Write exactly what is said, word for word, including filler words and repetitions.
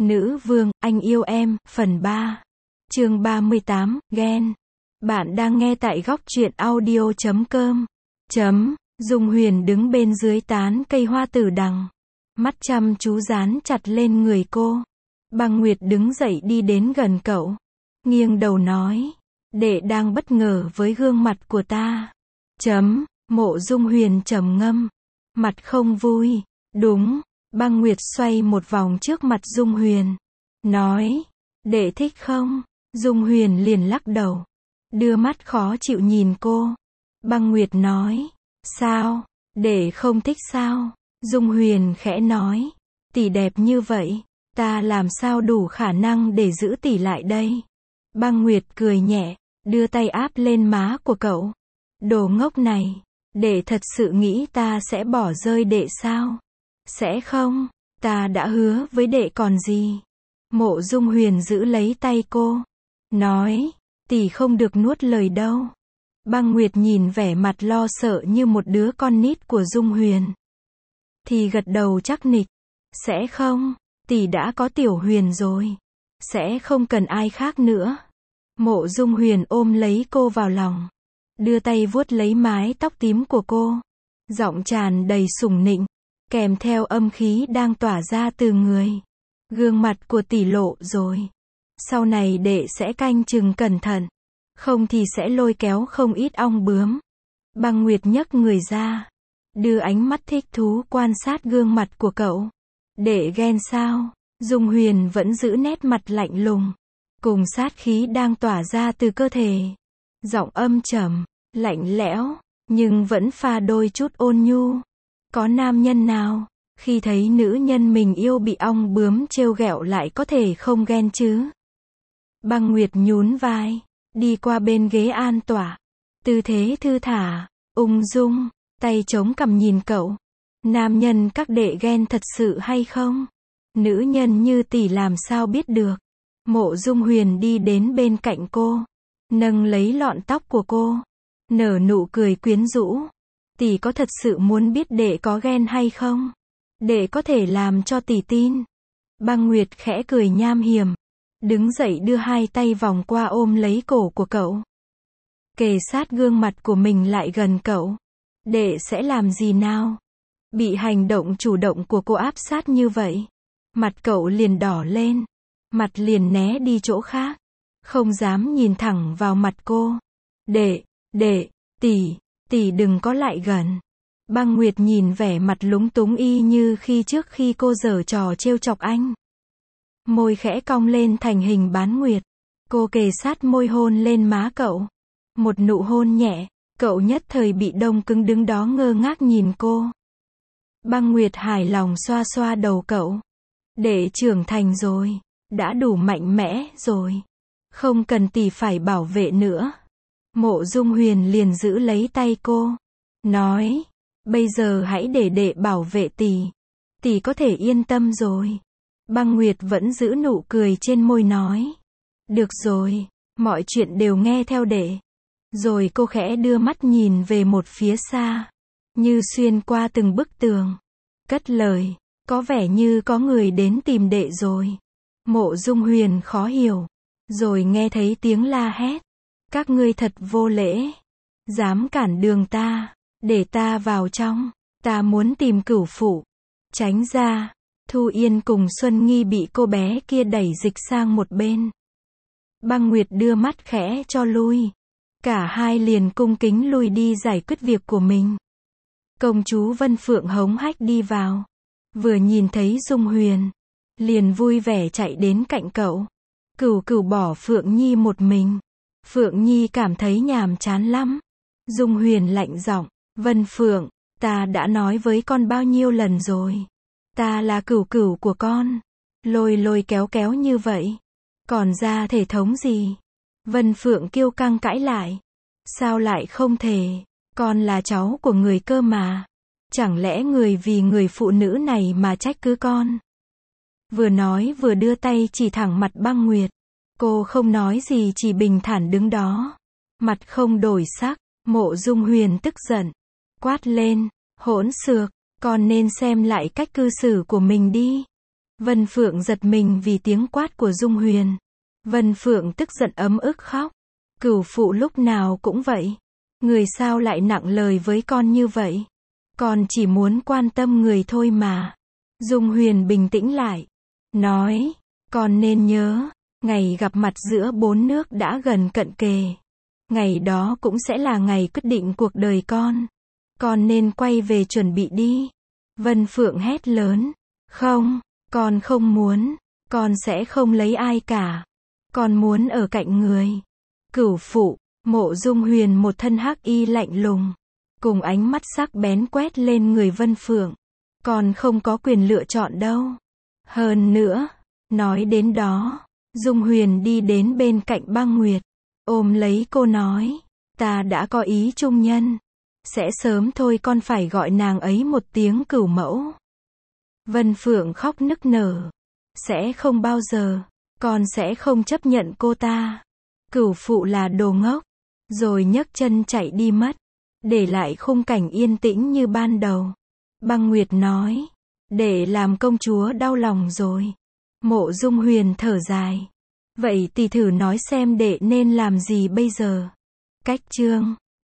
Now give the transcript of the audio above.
Nữ vương, anh yêu em, phần ba. Chương ba mươi tám, ghen. Bạn đang nghe tại góc truyện audio chấm com. Chấm. Dung Huyền đứng bên dưới tán cây hoa tử đằng. Mắt chăm chú dán chặt lên người cô. Băng Nguyệt đứng dậy đi đến gần cậu. Nghiêng đầu nói. Đệ đang bất ngờ với gương mặt của ta. Chấm. Mộ Dung Huyền trầm ngâm. Mặt không vui. Đúng. Băng Nguyệt xoay một vòng trước mặt Dung Huyền. Nói. Đệ thích không? Dung Huyền liền lắc đầu. Đưa mắt khó chịu nhìn cô. Băng Nguyệt nói. Sao? Đệ không thích sao? Dung Huyền khẽ nói. Tỷ đẹp như vậy. Ta làm sao đủ khả năng để giữ tỷ lại đây? Băng Nguyệt cười nhẹ. Đưa tay áp lên má của cậu. Đồ ngốc này. Đệ thật sự nghĩ ta sẽ bỏ rơi đệ sao? Sẽ không, ta đã hứa với đệ còn gì. Mộ Dung Huyền giữ lấy tay cô. Nói, tỷ không được nuốt lời đâu. Băng Nguyệt nhìn vẻ mặt lo sợ như một đứa con nít của Dung Huyền. Thì gật đầu chắc nịch. Sẽ không, tỷ đã có Tiểu Huyền rồi. Sẽ không cần ai khác nữa. Mộ Dung Huyền ôm lấy cô vào lòng. Đưa tay vuốt lấy mái tóc tím của cô. Giọng tràn đầy sủng nịnh. Kèm theo âm khí đang tỏa ra từ người. Gương mặt của tỷ lộ rồi. Sau này đệ sẽ canh chừng cẩn thận. Không thì sẽ lôi kéo không ít ong bướm. Băng Nguyệt nhấc người ra. Đưa ánh mắt thích thú quan sát gương mặt của cậu. Đệ ghen sao? Dung Huyền vẫn giữ nét mặt lạnh lùng. Cùng sát khí đang tỏa ra từ cơ thể. Giọng âm trầm, lạnh lẽo, nhưng vẫn pha đôi chút ôn nhu. Có nam nhân nào, khi thấy nữ nhân mình yêu bị ong bướm trêu ghẹo lại có thể không ghen chứ? Băng Nguyệt nhún vai, đi qua bên ghế an tọa. Tư thế thư thả, ung dung, tay chống cằm nhìn cậu. Nam nhân các đệ ghen thật sự hay không? Nữ nhân như tỷ làm sao biết được? Mộ Dung Huyền đi đến bên cạnh cô, nâng lấy lọn tóc của cô, nở nụ cười quyến rũ. Tỷ có thật sự muốn biết đệ có ghen hay không? Đệ có thể làm cho tỷ tin. Băng Nguyệt khẽ cười nham hiểm. Đứng dậy đưa hai tay vòng qua ôm lấy cổ của cậu. Kề sát gương mặt của mình lại gần cậu. Đệ sẽ làm gì nào? Bị hành động chủ động của cô áp sát như vậy. Mặt cậu liền đỏ lên. Mặt liền né đi chỗ khác. Không dám nhìn thẳng vào mặt cô. Đệ, đệ, tỷ. Tỷ đừng có lại gần. Băng Nguyệt nhìn vẻ mặt lúng túng y như khi trước khi cô giở trò trêu chọc anh. Môi khẽ cong lên thành hình bán nguyệt. Cô kề sát môi hôn lên má cậu. Một nụ hôn nhẹ, cậu nhất thời bị đông cứng đứng đó ngơ ngác nhìn cô. Băng Nguyệt hài lòng xoa xoa đầu cậu. Đệ trưởng thành rồi, đã đủ mạnh mẽ rồi. Không cần tỷ phải bảo vệ nữa. Mộ Dung Huyền liền giữ lấy tay cô. Nói. Bây giờ hãy để đệ bảo vệ tỷ. Tỷ có thể yên tâm rồi. Băng Nguyệt vẫn giữ nụ cười trên môi nói. Được rồi. Mọi chuyện đều nghe theo đệ. Rồi cô khẽ đưa mắt nhìn về một phía xa. Như xuyên qua từng bức tường. Cất lời. Có vẻ như có người đến tìm đệ rồi. Mộ Dung Huyền khó hiểu. Rồi nghe thấy tiếng la hét. Các ngươi thật vô lễ. Dám cản đường ta. Để ta vào trong. Ta muốn tìm cửu phụ. Tránh ra. Thu Yên cùng Xuân Nghi bị cô bé kia đẩy dịch sang một bên. Băng Nguyệt đưa mắt khẽ cho lui. Cả hai liền cung kính lui đi giải quyết việc của mình. Công chúa Vân Phượng hống hách đi vào. Vừa nhìn thấy Dung Huyền. Liền vui vẻ chạy đến cạnh cậu. Cửu cửu bỏ Phượng Nhi một mình. Phượng Nhi cảm thấy nhàm chán lắm. Dung Huyền lạnh giọng. Vân Phượng, ta đã nói với con bao nhiêu lần rồi. Ta là cửu cửu của con. Lôi lôi kéo kéo như vậy. Còn ra thể thống gì? Vân Phượng kiêu căng cãi lại. Sao lại không thể? Con là cháu của người cơ mà. Chẳng lẽ người vì người phụ nữ này mà trách cứ con? Vừa nói vừa đưa tay chỉ thẳng mặt Băng Nguyệt. Cô không nói gì chỉ bình thản đứng đó. Mặt không đổi sắc. Mộ Dung Huyền tức giận. Quát lên. Hỗn xược. Con nên xem lại cách cư xử của mình đi. Vân Phượng giật mình vì tiếng quát của Dung Huyền. Vân Phượng tức giận ấm ức khóc. Cửu phụ lúc nào cũng vậy. Người sao lại nặng lời với con như vậy? Con chỉ muốn quan tâm người thôi mà. Dung Huyền bình tĩnh lại. Nói, con nên nhớ, ngày gặp mặt giữa bốn nước đã gần cận kề. Ngày đó cũng sẽ là ngày quyết định cuộc đời con. Con nên quay về chuẩn bị đi. Vân Phượng hét lớn. Không, con không muốn. Con sẽ không lấy ai cả. Con muốn ở cạnh người. Cửu phụ, Mộ Dung Huyền một thân hắc y lạnh lùng. Cùng ánh mắt sắc bén quét lên người Vân Phượng. Con không có quyền lựa chọn đâu. Hơn nữa, nói đến đó, Dung Huyền đi đến bên cạnh Băng Nguyệt. Ôm lấy cô nói. Ta đã có ý trung nhân. Sẽ sớm thôi con phải gọi nàng ấy một tiếng cửu mẫu. Vân Phượng khóc nức nở. Sẽ không bao giờ. Con sẽ không chấp nhận cô ta. Cửu phụ là đồ ngốc. Rồi nhấc chân chạy đi mất. Để lại khung cảnh yên tĩnh như ban đầu. Băng Nguyệt nói. Để làm công chúa đau lòng rồi. Mộ Dung Huyền thở dài. Vậy tỷ thử nói xem đệ nên làm gì bây giờ. Cách chương